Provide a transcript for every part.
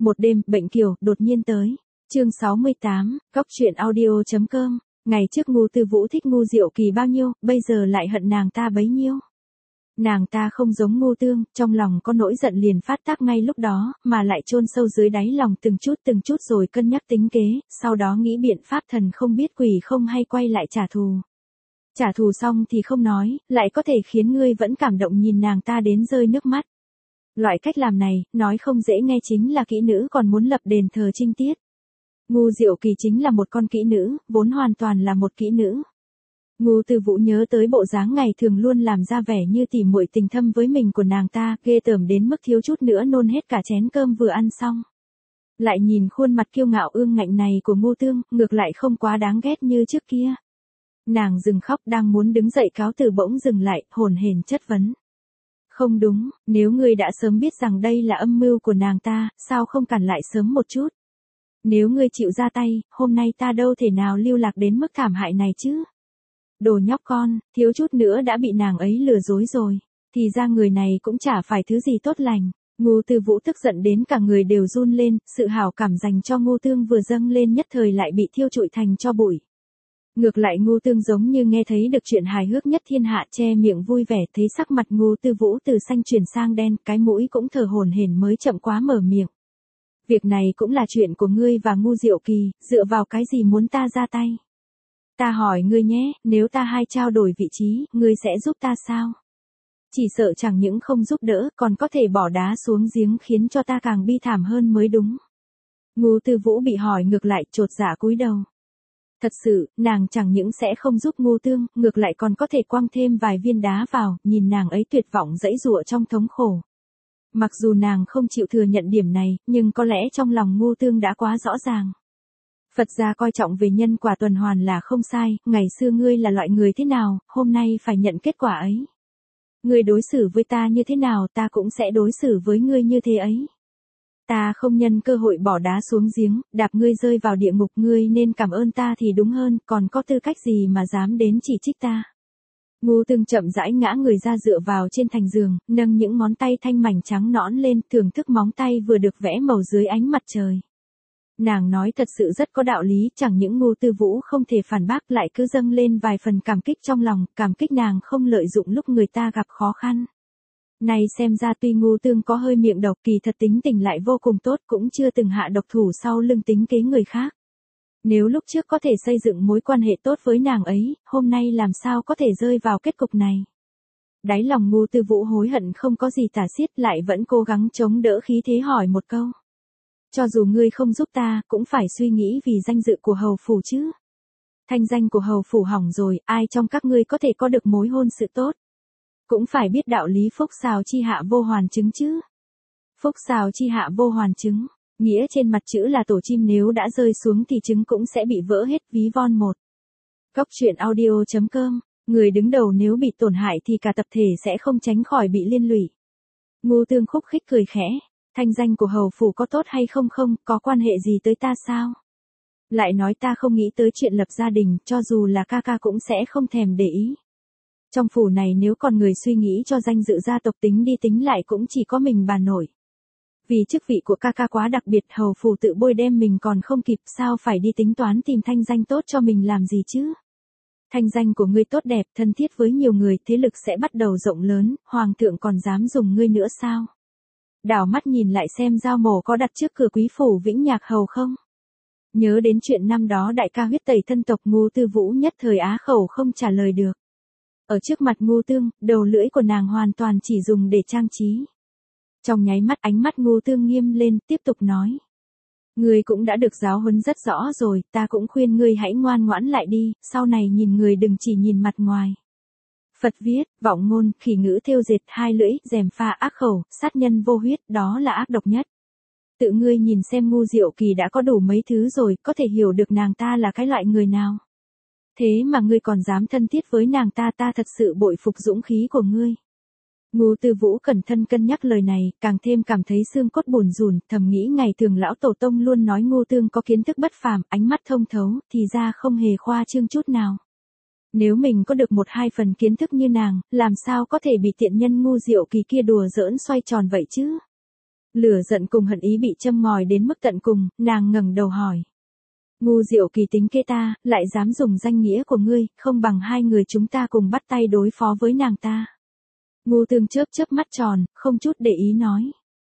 Một đêm, bệnh kiều, đột nhiên tới. Chương 68, Cóc truyện audio.com. Ngày trước Ngô Tư Vũ thích Ngô Diệu Kỳ bao nhiêu, bây giờ lại hận nàng ta bấy nhiêu. Nàng ta không giống Ngô Tương, trong lòng có nỗi giận liền phát tác ngay lúc đó, mà lại chôn sâu dưới đáy lòng từng chút rồi cân nhắc tính kế, sau đó nghĩ biện pháp thần không biết quỷ không hay quay lại trả thù. Trả thù xong thì không nói, lại có thể khiến ngươi vẫn cảm động nhìn nàng ta đến rơi nước mắt. Loại cách làm này, nói không dễ nghe chính là kỹ nữ còn muốn lập đền thờ trinh tiết. Ngô Diệu Kỳ chính là một con kỹ nữ, vốn hoàn toàn là một kỹ nữ. Ngô Tư Vũ nhớ tới bộ dáng ngày thường luôn làm ra vẻ như tỉ muội tình thâm với mình của nàng ta, ghê tởm đến mức thiếu chút nữa nôn hết cả chén cơm vừa ăn xong. Lại nhìn khuôn mặt kiêu ngạo ương ngạnh này của Ngô Tương, ngược lại không quá đáng ghét như trước kia. Nàng dừng khóc đang muốn đứng dậy cáo từ bỗng dừng lại, hồn hển chất vấn. Không đúng, nếu ngươi đã sớm biết rằng đây là âm mưu của nàng ta, sao không cản lại sớm một chút? Nếu ngươi chịu ra tay, hôm nay ta đâu thể nào lưu lạc đến mức thảm hại này chứ? Đồ nhóc con, thiếu chút nữa đã bị nàng ấy lừa dối rồi. Thì ra người này cũng chả phải thứ gì tốt lành. Ngô Tư Vũ tức giận đến cả người đều run lên, sự hảo cảm dành cho Ngô Tương vừa dâng lên nhất thời lại bị thiêu trụi thành tro bụi. Ngược lại Ngô Tương giống như nghe thấy được chuyện hài hước nhất thiên hạ, che miệng vui vẻ, thấy sắc mặt Ngô Tư Vũ từ xanh chuyển sang đen, cái mũi cũng thở hổn hển mới chậm quá mở miệng. Việc này cũng là chuyện của ngươi và Ngô Diệu Kỳ, dựa vào cái gì muốn ta ra tay? Ta hỏi ngươi nhé, nếu ta hai trao đổi vị trí, ngươi sẽ giúp ta sao? Chỉ sợ chẳng những không giúp đỡ, còn có thể bỏ đá xuống giếng khiến cho ta càng bi thảm hơn mới đúng. Ngô Tư Vũ bị hỏi ngược lại chột dạ cúi đầu. Thật sự, nàng chẳng những sẽ không giúp Ngô Tương, ngược lại còn có thể quăng thêm vài viên đá vào, nhìn nàng ấy tuyệt vọng giãy giụa trong thống khổ. Mặc dù nàng không chịu thừa nhận điểm này, nhưng có lẽ trong lòng Ngô Tương đã quá rõ ràng. Phật gia coi trọng về nhân quả tuần hoàn là không sai, ngày xưa ngươi là loại người thế nào, hôm nay phải nhận kết quả ấy. Ngươi đối xử với ta như thế nào, ta cũng sẽ đối xử với ngươi như thế ấy. Ta không nhân cơ hội bỏ đá xuống giếng, đạp ngươi rơi vào địa ngục, ngươi nên cảm ơn ta thì đúng hơn, còn có tư cách gì mà dám đến chỉ trích ta. Ngô Tương chậm rãi ngã người ra dựa vào trên thành giường, nâng những ngón tay thanh mảnh trắng nõn lên, thưởng thức móng tay vừa được vẽ màu dưới ánh mặt trời. Nàng nói thật sự rất có đạo lý, chẳng những Ngô Tư Vũ không thể phản bác lại cứ dâng lên vài phần cảm kích trong lòng, cảm kích nàng không lợi dụng lúc người ta gặp khó khăn. Này xem ra tuy Ngô Tương có hơi miệng độc, kỳ thật tính tình lại vô cùng tốt, cũng chưa từng hạ độc thủ sau lưng tính kế người khác. Nếu lúc trước có thể xây dựng mối quan hệ tốt với nàng ấy, hôm nay làm sao có thể rơi vào kết cục này. Đáy lòng Ngô Tư Vũ hối hận không có gì tả xiết, lại vẫn cố gắng chống đỡ khí thế hỏi một câu. Cho dù ngươi không giúp ta, cũng phải suy nghĩ vì danh dự của hầu phủ chứ. Thanh danh của hầu phủ hỏng rồi, ai trong các ngươi có thể có được mối hôn sự tốt. Cũng phải biết đạo lý phúc xào chi hạ vô hoàn chứng chứ. Phúc xào chi hạ vô hoàn chứng, nghĩa trên mặt chữ là tổ chim nếu đã rơi xuống thì trứng cũng sẽ bị vỡ hết, ví von một. Cóc truyện audio.com, người đứng đầu nếu bị tổn hại thì cả tập thể sẽ không tránh khỏi bị liên lụy. Ngô Tương khúc khích cười khẽ. Thanh danh của hầu phủ có tốt hay không không, có quan hệ gì tới ta sao? Lại nói ta không nghĩ tới chuyện lập gia đình, cho dù là ca ca cũng sẽ không thèm để ý. Trong phủ này nếu còn người suy nghĩ cho danh dự gia tộc tính đi tính lại cũng chỉ có mình bà nội. Vì chức vị của ca ca quá đặc biệt, hầu phủ tự bôi đem mình còn không kịp, sao phải đi tính toán tìm thanh danh tốt cho mình làm gì chứ? Thanh danh của ngươi tốt đẹp, thân thiết với nhiều người, thế lực sẽ bắt đầu rộng lớn, hoàng thượng còn dám dùng ngươi nữa sao? Đảo mắt nhìn lại xem Giao Mổ có đặt trước cửa quý phủ Vĩnh Nhạc Hầu không? Nhớ đến chuyện năm đó đại ca huyết tẩy thân tộc, Ngô Tư Vũ nhất thời á khẩu không trả lời được. Ở trước mặt Ngô Tương, đầu lưỡi của nàng hoàn toàn chỉ dùng để trang trí. Trong nháy mắt ánh mắt Ngô Tương nghiêm lên, tiếp tục nói. Ngươi cũng đã được giáo huấn rất rõ rồi, ta cũng khuyên ngươi hãy ngoan ngoãn lại đi, sau này nhìn người đừng chỉ nhìn mặt ngoài. Phật viết, vọng ngôn, khỉ ngữ thêu dệt, hai lưỡi, dèm pha, ác khẩu, sát nhân vô huyết, đó là ác độc nhất. Tự ngươi nhìn xem Ngô Diệu Kỳ đã có đủ mấy thứ rồi, có thể hiểu được nàng ta là cái loại người nào. Thế mà ngươi còn dám thân thiết với nàng ta, ta thật sự bội phục dũng khí của ngươi. Ngô Tư Vũ cẩn thận cân nhắc lời này, càng thêm cảm thấy xương cốt bủn rủn, thầm nghĩ ngày thường lão tổ tông luôn nói Ngô Tương có kiến thức bất phàm, ánh mắt thông thấu, thì ra không hề khoa trương chút nào. Nếu mình có được 1-2 phần kiến thức như nàng, làm sao có thể bị tiện nhân Ngô Diệu Kỳ kia đùa giỡn xoay tròn vậy chứ? Lửa giận cùng hận ý bị châm ngòi đến mức tận cùng, nàng ngẩng đầu hỏi. Ngu Diệu Kỳ tính kế ta, lại dám dùng danh nghĩa của ngươi, không bằng hai người chúng ta cùng bắt tay đối phó với nàng ta. Ngu Tương chớp chớp mắt tròn, không chút để ý nói.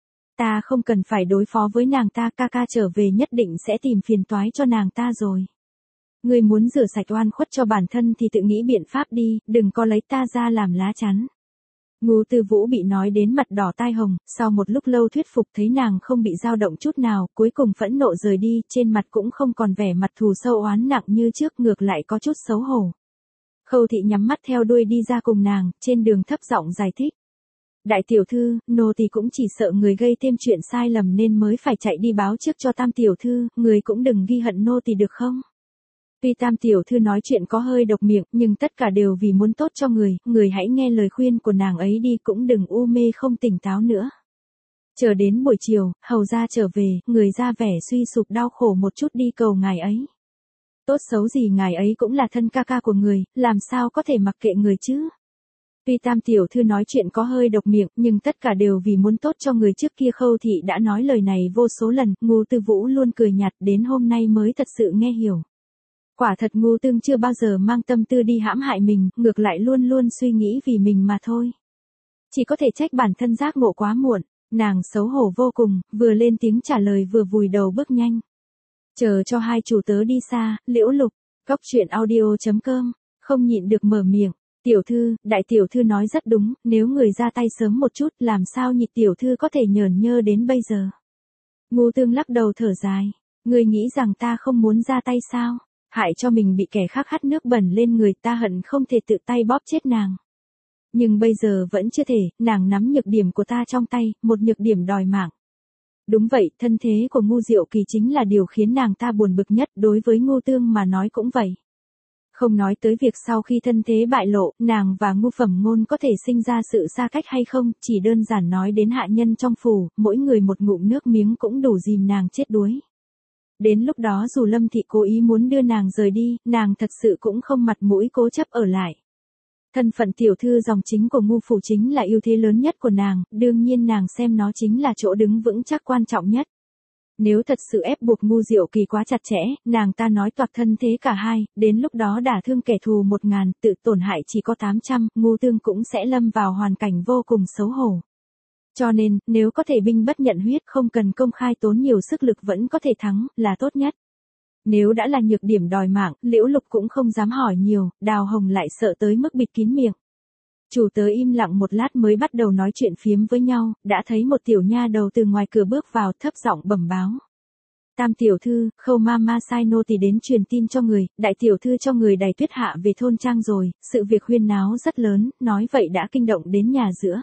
Ta không cần phải đối phó với nàng ta, ca ca trở về nhất định sẽ tìm phiền toái cho nàng ta rồi. Ngươi muốn rửa sạch oan khuất cho bản thân thì tự nghĩ biện pháp đi, đừng có lấy ta ra làm lá chắn. Ngô Tư Vũ bị nói đến mặt đỏ tai hồng, sau một lúc lâu thuyết phục thấy nàng không bị dao động chút nào, cuối cùng phẫn nộ rời đi, trên mặt cũng không còn vẻ mặt thù sâu oán nặng như trước, ngược lại có chút xấu hổ. Khâu Thị nhắm mắt theo đuôi đi ra cùng nàng, trên đường thấp giọng giải thích. Đại tiểu thư, nô tỳ cũng chỉ sợ người gây thêm chuyện sai lầm nên mới phải chạy đi báo trước cho Tam tiểu thư, người cũng đừng ghi hận nô tỳ được không? Tuy Tam tiểu thư nói chuyện có hơi độc miệng, nhưng tất cả đều vì muốn tốt cho người hãy nghe lời khuyên của nàng ấy đi, cũng đừng u mê không tỉnh táo nữa. Chờ đến buổi chiều, hầu gia trở về, người ra vẻ suy sụp đau khổ một chút đi cầu ngài ấy. Tốt xấu gì ngài ấy cũng là thân ca ca của người, làm sao có thể mặc kệ người chứ? Tuy Tam tiểu thư nói chuyện có hơi độc miệng, nhưng tất cả đều vì muốn tốt cho người, trước kia Khâu Thị đã nói lời này vô số lần, Ngô Tư Vũ luôn cười nhạt, đến hôm nay mới thật sự nghe hiểu. Quả thật Ngô Tương chưa bao giờ mang tâm tư đi hãm hại mình, ngược lại luôn luôn suy nghĩ vì mình mà thôi. Chỉ có thể trách bản thân giác ngộ quá muộn, nàng xấu hổ vô cùng, vừa lên tiếng trả lời vừa vùi đầu bước nhanh. Chờ cho hai chủ tớ đi xa, Liễu Lục, Góc Chuyện Audio.com, không nhịn được mở miệng. Tiểu thư, đại tiểu thư nói rất đúng, nếu người ra tay sớm một chút, làm sao nhị tiểu thư có thể nhởn nhơ đến bây giờ. Ngô Tương lắc đầu thở dài, ngươi nghĩ rằng ta không muốn ra tay sao? Hại cho mình bị kẻ khác hắt nước bẩn lên người, ta hận không thể tự tay bóp chết nàng. Nhưng bây giờ vẫn chưa thể, nàng nắm nhược điểm của ta trong tay, một nhược điểm đòi mạng. Đúng vậy, thân thế của Ngu Diệu Kỳ chính là điều khiến nàng ta buồn bực nhất, đối với Ngô Tương mà nói cũng vậy. Không nói tới việc sau khi thân thế bại lộ, nàng và Ngu Phẩm Ngôn có thể sinh ra sự xa cách hay không, chỉ đơn giản nói đến hạ nhân trong phủ, mỗi người một ngụm nước miếng cũng đủ dìm nàng chết đuối. Đến lúc đó dù Lâm Thị cố ý muốn đưa nàng rời đi, nàng thật sự cũng không mặt mũi cố chấp ở lại. Thân phận tiểu thư dòng chính của Ngu phủ chính là ưu thế lớn nhất của nàng, đương nhiên nàng xem nó chính là chỗ đứng vững chắc quan trọng nhất. Nếu thật sự ép buộc Ngu Diệu Kỳ quá chặt chẽ, nàng ta nói toạc thân thế cả hai, đến lúc đó đả thương kẻ thù 1000, tự tổn hại chỉ có 800, Ngu Tương cũng sẽ lâm vào hoàn cảnh vô cùng xấu hổ. Cho nên, nếu có thể binh bất nhận huyết, không cần công khai tốn nhiều sức lực vẫn có thể thắng, là tốt nhất. Nếu đã là nhược điểm đòi mạng, Liễu Lục cũng không dám hỏi nhiều, Đào Hồng lại sợ tới mức bịt kín miệng. Chủ tớ im lặng một lát mới bắt đầu nói chuyện phiếm với nhau, đã thấy một tiểu nha đầu từ ngoài cửa bước vào, thấp giọng bẩm báo. Tam tiểu thư, Khâu Mama sai nô tỳ đến truyền tin cho người, đại tiểu thư cho người đày Tuyết Hạ về thôn trang rồi, sự việc huyên náo rất lớn, nói vậy đã kinh động đến nhà giữa.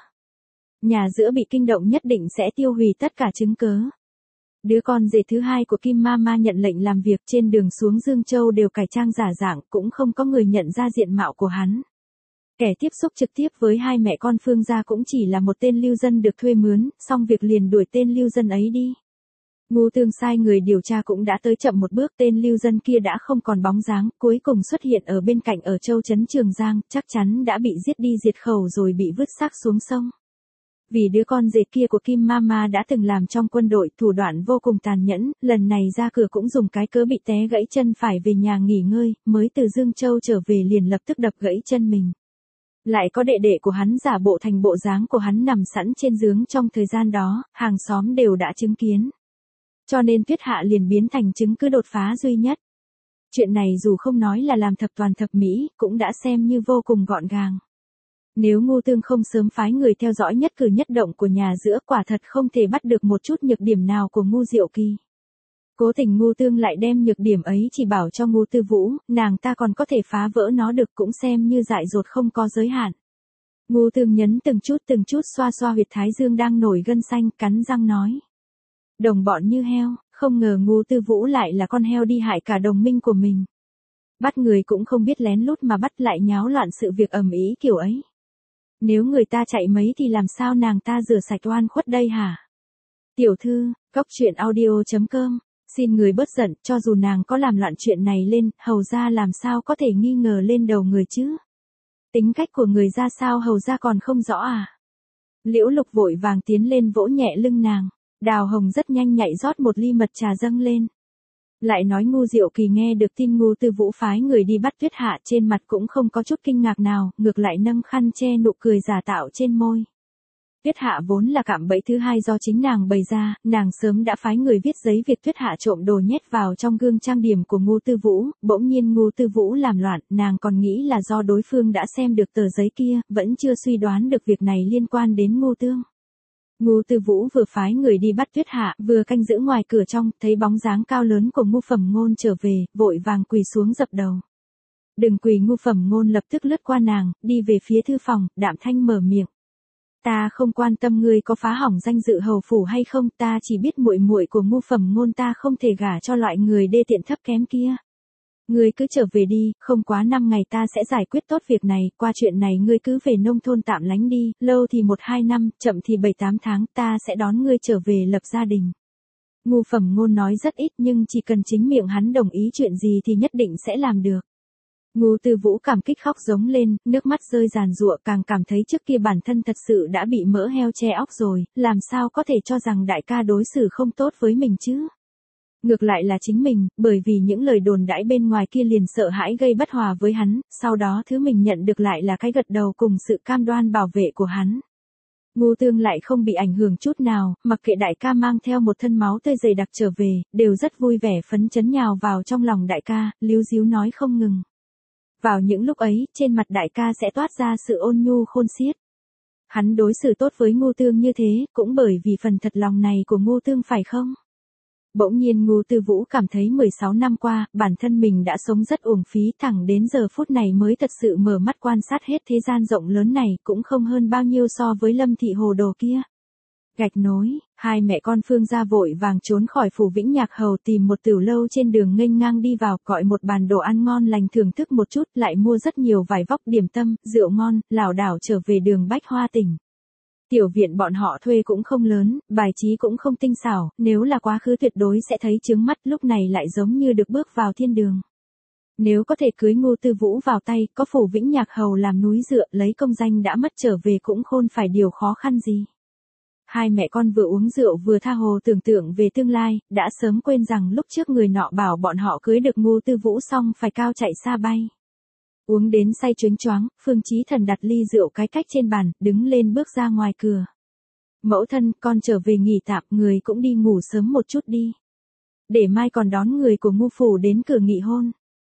Nhà giữa bị kinh động nhất định sẽ tiêu hủy tất cả chứng cớ. Đứa con rể thứ hai của Kim Mama nhận lệnh làm việc, trên đường xuống Dương Châu đều cải trang giả dạng, cũng không có người nhận ra diện mạo của hắn. Kẻ tiếp xúc trực tiếp với hai mẹ con Phương gia cũng chỉ là một tên lưu dân được thuê mướn, xong việc liền đuổi tên lưu dân ấy đi. Ngô Tương sai người điều tra cũng đã tới chậm một bước, tên lưu dân kia đã không còn bóng dáng, cuối cùng xuất hiện ở bên cạnh ở châu trấn Trường Giang, chắc chắn đã bị giết đi diệt khẩu rồi bị vứt xác xuống sông. Vì đứa con rể kia của Kim Mama đã từng làm trong quân đội, thủ đoạn vô cùng tàn nhẫn, lần này ra cửa cũng dùng cái cớ bị té gãy chân phải về nhà nghỉ ngơi, mới từ Dương Châu trở về liền lập tức đập gãy chân mình. Lại có đệ đệ của hắn giả bộ thành bộ dáng của hắn nằm sẵn trên giường trong thời gian đó, hàng xóm đều đã chứng kiến. Cho nên Tuyết Hạ liền biến thành chứng cứ đột phá duy nhất. Chuyện này dù không nói là làm thập toàn thập mỹ, cũng đã xem như vô cùng gọn gàng. Nếu Ngô Tương không sớm phái người theo dõi nhất cử nhất động của nhà giữa, quả thật không thể bắt được một chút nhược điểm nào của Ngu Diệu Kỳ. Cố tình Ngô Tương lại đem nhược điểm ấy chỉ bảo cho Ngô Tư Vũ, nàng ta còn có thể phá vỡ nó được, cũng xem như dại dột không có giới hạn. Ngô Tương nhấn từng chút xoa xoa huyệt thái dương đang nổi gân xanh, cắn răng nói. Đồng bọn như heo, không ngờ Ngô Tư Vũ lại là con heo đi hại cả đồng minh của mình. Bắt người cũng không biết lén lút mà bắt, lại nháo loạn sự việc ầm ĩ kiểu ấy. Nếu người ta chạy mấy thì làm sao nàng ta rửa sạch oan khuất đây hả? Tiểu thư, Góc Chuyện Audio.com, xin người bớt giận, cho dù nàng có làm loạn chuyện này lên, hầu ra làm sao có thể nghi ngờ lên đầu người chứ? Tính cách của người ra sao hầu ra còn không rõ à? Liễu Lục vội vàng tiến lên vỗ nhẹ lưng nàng. Đào Hồng rất nhanh nhạy rót một ly mật trà dâng lên. Lại nói Ngu Diệu Kỳ nghe được tin Ngô Tư Vũ phái người đi bắt Tuyết Hạ, trên mặt cũng không có chút kinh ngạc nào, ngược lại nâng khăn che nụ cười giả tạo trên môi. Tuyết Hạ vốn là cạm bẫy thứ hai do chính nàng bày ra, nàng sớm đã phái người viết giấy việc Tuyết Hạ trộm đồ nhét vào trong gương trang điểm của Ngô Tư Vũ, bỗng nhiên Ngô Tư Vũ làm loạn, nàng còn nghĩ là do đối phương đã xem được tờ giấy kia, vẫn chưa suy đoán được việc này liên quan đến Ngô Tương. Ngô Tư Vũ vừa phái người đi bắt Tuyết Hạ, vừa canh giữ ngoài cửa trong, thấy bóng dáng cao lớn của Ngô Phẩm Ngôn trở về, vội vàng quỳ xuống dập đầu. Đừng quỳ. Ngô Phẩm Ngôn lập tức lướt qua nàng, đi về phía thư phòng, đạm thanh mở miệng. Ta không quan tâm ngươi có phá hỏng danh dự hầu phủ hay không, ta chỉ biết muội muội của Ngô Phẩm Ngôn ta không thể gả cho loại người đê tiện thấp kém kia. Ngươi cứ trở về đi, không quá 5 ngày ta sẽ giải quyết tốt việc này, qua chuyện này ngươi cứ về nông thôn tạm lánh đi, lâu thì 1-2 năm, chậm thì 7-8 tháng, ta sẽ đón ngươi trở về lập gia đình. Ngô Phẩm Ngôn nói rất ít nhưng chỉ cần chính miệng hắn đồng ý chuyện gì thì nhất định sẽ làm được. Ngô Tư Vũ cảm kích khóc giống lên, nước mắt rơi ràn rụa, càng cảm thấy trước kia bản thân thật sự đã bị mỡ heo che óc rồi, làm sao có thể cho rằng đại ca đối xử không tốt với mình chứ. Ngược lại là chính mình, bởi vì những lời đồn đãi bên ngoài kia liền sợ hãi gây bất hòa với hắn, sau đó thứ mình nhận được lại là cái gật đầu cùng sự cam đoan bảo vệ của hắn. Ngô Tương lại không bị ảnh hưởng chút nào, mặc kệ đại ca mang theo một thân máu tươi dày đặc trở về, đều rất vui vẻ phấn chấn nhào vào trong lòng đại ca, líu díu nói không ngừng. Vào những lúc ấy, trên mặt đại ca sẽ toát ra sự ôn nhu khôn xiết. Hắn đối xử tốt với Ngô Tương như thế, cũng bởi vì phần thật lòng này của Ngô Tương phải không? Bỗng nhiên Ngô Tư Vũ cảm thấy 16 năm qua, bản thân mình đã sống rất uổng phí, thẳng đến giờ phút này mới thật sự mở mắt quan sát hết thế gian rộng lớn này, cũng không hơn bao nhiêu so với Lâm Thị hồ đồ kia. Gạch nối, hai mẹ con Phương gia vội vàng trốn khỏi phủ Vĩnh Nhạc Hầu, tìm một tửu lâu trên đường nghênh ngang đi vào, gọi một bàn đồ ăn ngon lành thưởng thức một chút, lại mua rất nhiều vải vóc điểm tâm, rượu ngon, lảo đảo trở về đường Bách Hoa tỉnh. Tiểu viện bọn họ thuê cũng không lớn, bài trí cũng không tinh xảo, nếu là quá khứ tuyệt đối sẽ thấy chướng mắt, lúc này lại giống như được bước vào thiên đường. Nếu có thể cưới Ngô Tư Vũ vào tay, có phủ Vĩnh Nhạc Hầu làm núi dựa, lấy công danh đã mất trở về cũng khôn phải điều khó khăn gì. Hai mẹ con vừa uống rượu vừa tha hồ tưởng tượng về tương lai, đã sớm quên rằng lúc trước người nọ bảo bọn họ cưới được Ngô Tư Vũ xong phải cao chạy xa bay. Uống đến say choáng choáng, Phương Chí Thần đặt ly rượu cái cách trên bàn, đứng lên bước ra ngoài cửa. Mẫu thân, con trở về nghỉ tạm, người cũng đi ngủ sớm một chút đi. Để mai còn đón người của Ngô phủ đến cửa nghị hôn.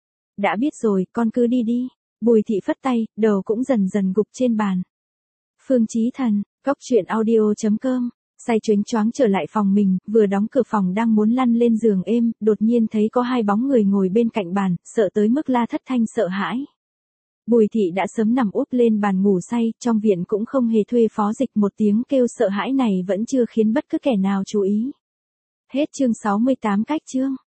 Đã biết rồi, con cứ đi đi. Bùi Thị phất tay, đầu cũng dần dần gục trên bàn. Phương Chí Thần, góc.audio.com, say choáng choáng trở lại phòng mình, vừa đóng cửa phòng đang muốn lăn lên giường êm, đột nhiên thấy có hai bóng người ngồi bên cạnh bàn, sợ tới mức la thất thanh sợ hãi. Bùi Thị đã sớm nằm úp lên bàn ngủ say, trong viện cũng không hề thuê phó dịch, một tiếng kêu sợ hãi này vẫn chưa khiến bất cứ kẻ nào chú ý. Hết chương 68 cách chương.